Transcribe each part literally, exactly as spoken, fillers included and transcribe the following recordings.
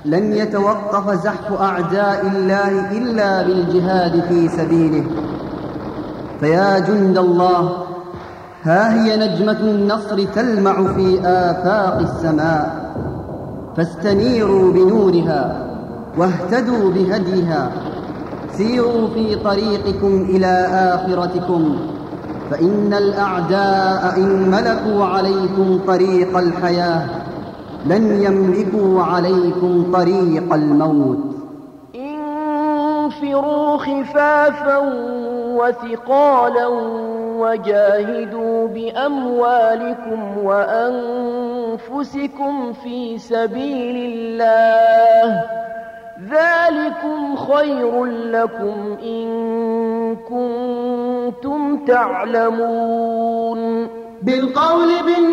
لن يتوقف زحف أعداء الله إلا بالجهاد في سبيله. فيا جند الله، ها هي نجمة النصر تلمع في آفاق السماء، فاستنيروا بنورها واهتدوا بهديها، سيروا في طريقكم إلى آخرتكم، فإن الأعداء إن ملكوا عليكم طريق الحياة لن يملكوا عليكم طريق الموت. انفروا خفافا وثقالا وجاهدوا بأموالكم وأنفسكم في سبيل الله، ذلكم خير لكم إن كنتم تعلمون. بالقول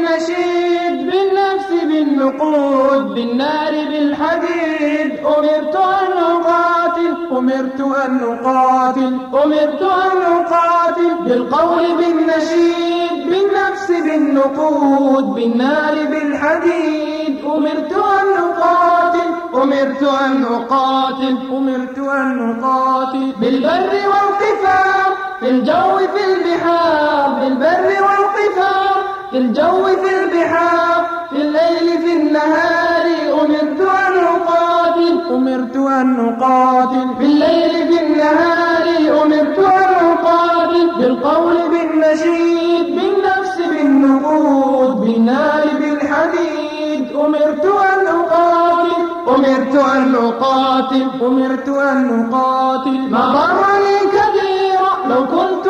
بالنشيد، بالنفس بالنقود، بالنار بالحديد، أمرت أن أقاتل، أمرت أن أقاتل، أمرت أن أقاتل. بالقول بالنشيد، بالنفس بالنقود، بالنار بالحديد، أمرت أن أقاتل، أمرت أن أقاتل، أمرت أن أقاتل. بالبر والقفار، في الجو في البحار، بالبر والقفار، في الجو في البحار، في الليل في النهار، أمرت أن أقاتل، أمرت أن أقاتل. في الليل في النهار أمرت أن أقاتل. بالقول بالنشيد، بالنفس بالنقود، بالنار بالحديد، أمرت أن أقاتل، أمرت أن أقاتل، أمرت أن أقاتل. ما ضرني كثيرا لو كنت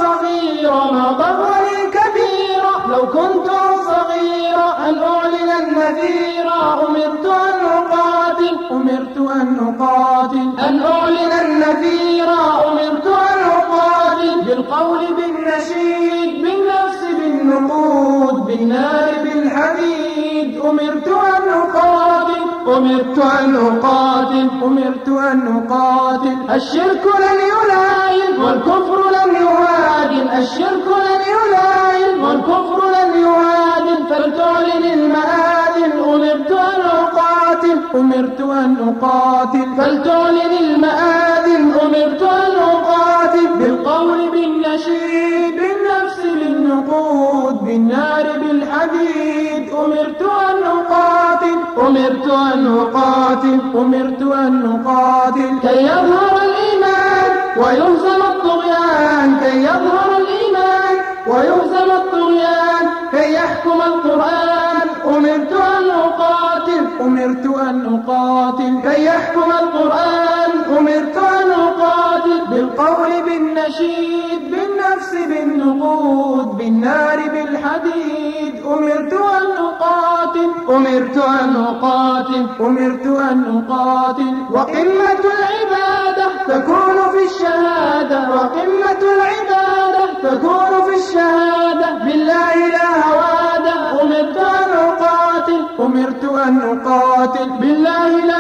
صغيرا، ما ضرني كثيرا لو كنت صغيرا، أن أعلن النذير، أمرت أن أقاتل، أمرت أن أقاتل، أن أعلن النذير، أمرت أن أقاتل. بالقول بالنشيد، بالنفس بالنقود، بالنار بالحديد، أمرت أن أقاتل، أمرت أن أقاتل، أمرت أن أقاتل. الشرك لن يلاين والكفر لن يهادن، الشرك لن يلاين والكفر لن يهادن، فلتعلن المآذن، أمرت أن أقاتل، أمرت أن أقاتل. فلتعلن المآذن، أمرت أن أقاتل. بالقول بالنشيد، بالنفس بالنقود، بالنار بالحديد، أمرت أن أقاتل، أمرت أن أقاتل، أمرت أن أقاتل. كي يظهر الإيمان ويهزم الطغيان، كي يظهر الإيمان ويهزم الطغيان، كي يحكم القرآن، أمرت أن أقاتل، أمرت أن أقاتل. كي يحكم القرآن، أمرت أن أقاتل. بالقول بالنشيد، بالنفس بالنقود، بالنار بالحديد، أمرت أن أقاتل، أمرت أن أقاتل، أمرت أن أقاتل. وقمة العبادة تكون في الشهادة، وقمة العبادة تكون في الشهادة، بالله لا هوادة، أمرت أن أقاتل، أمرت أن أقاتل. بالله لا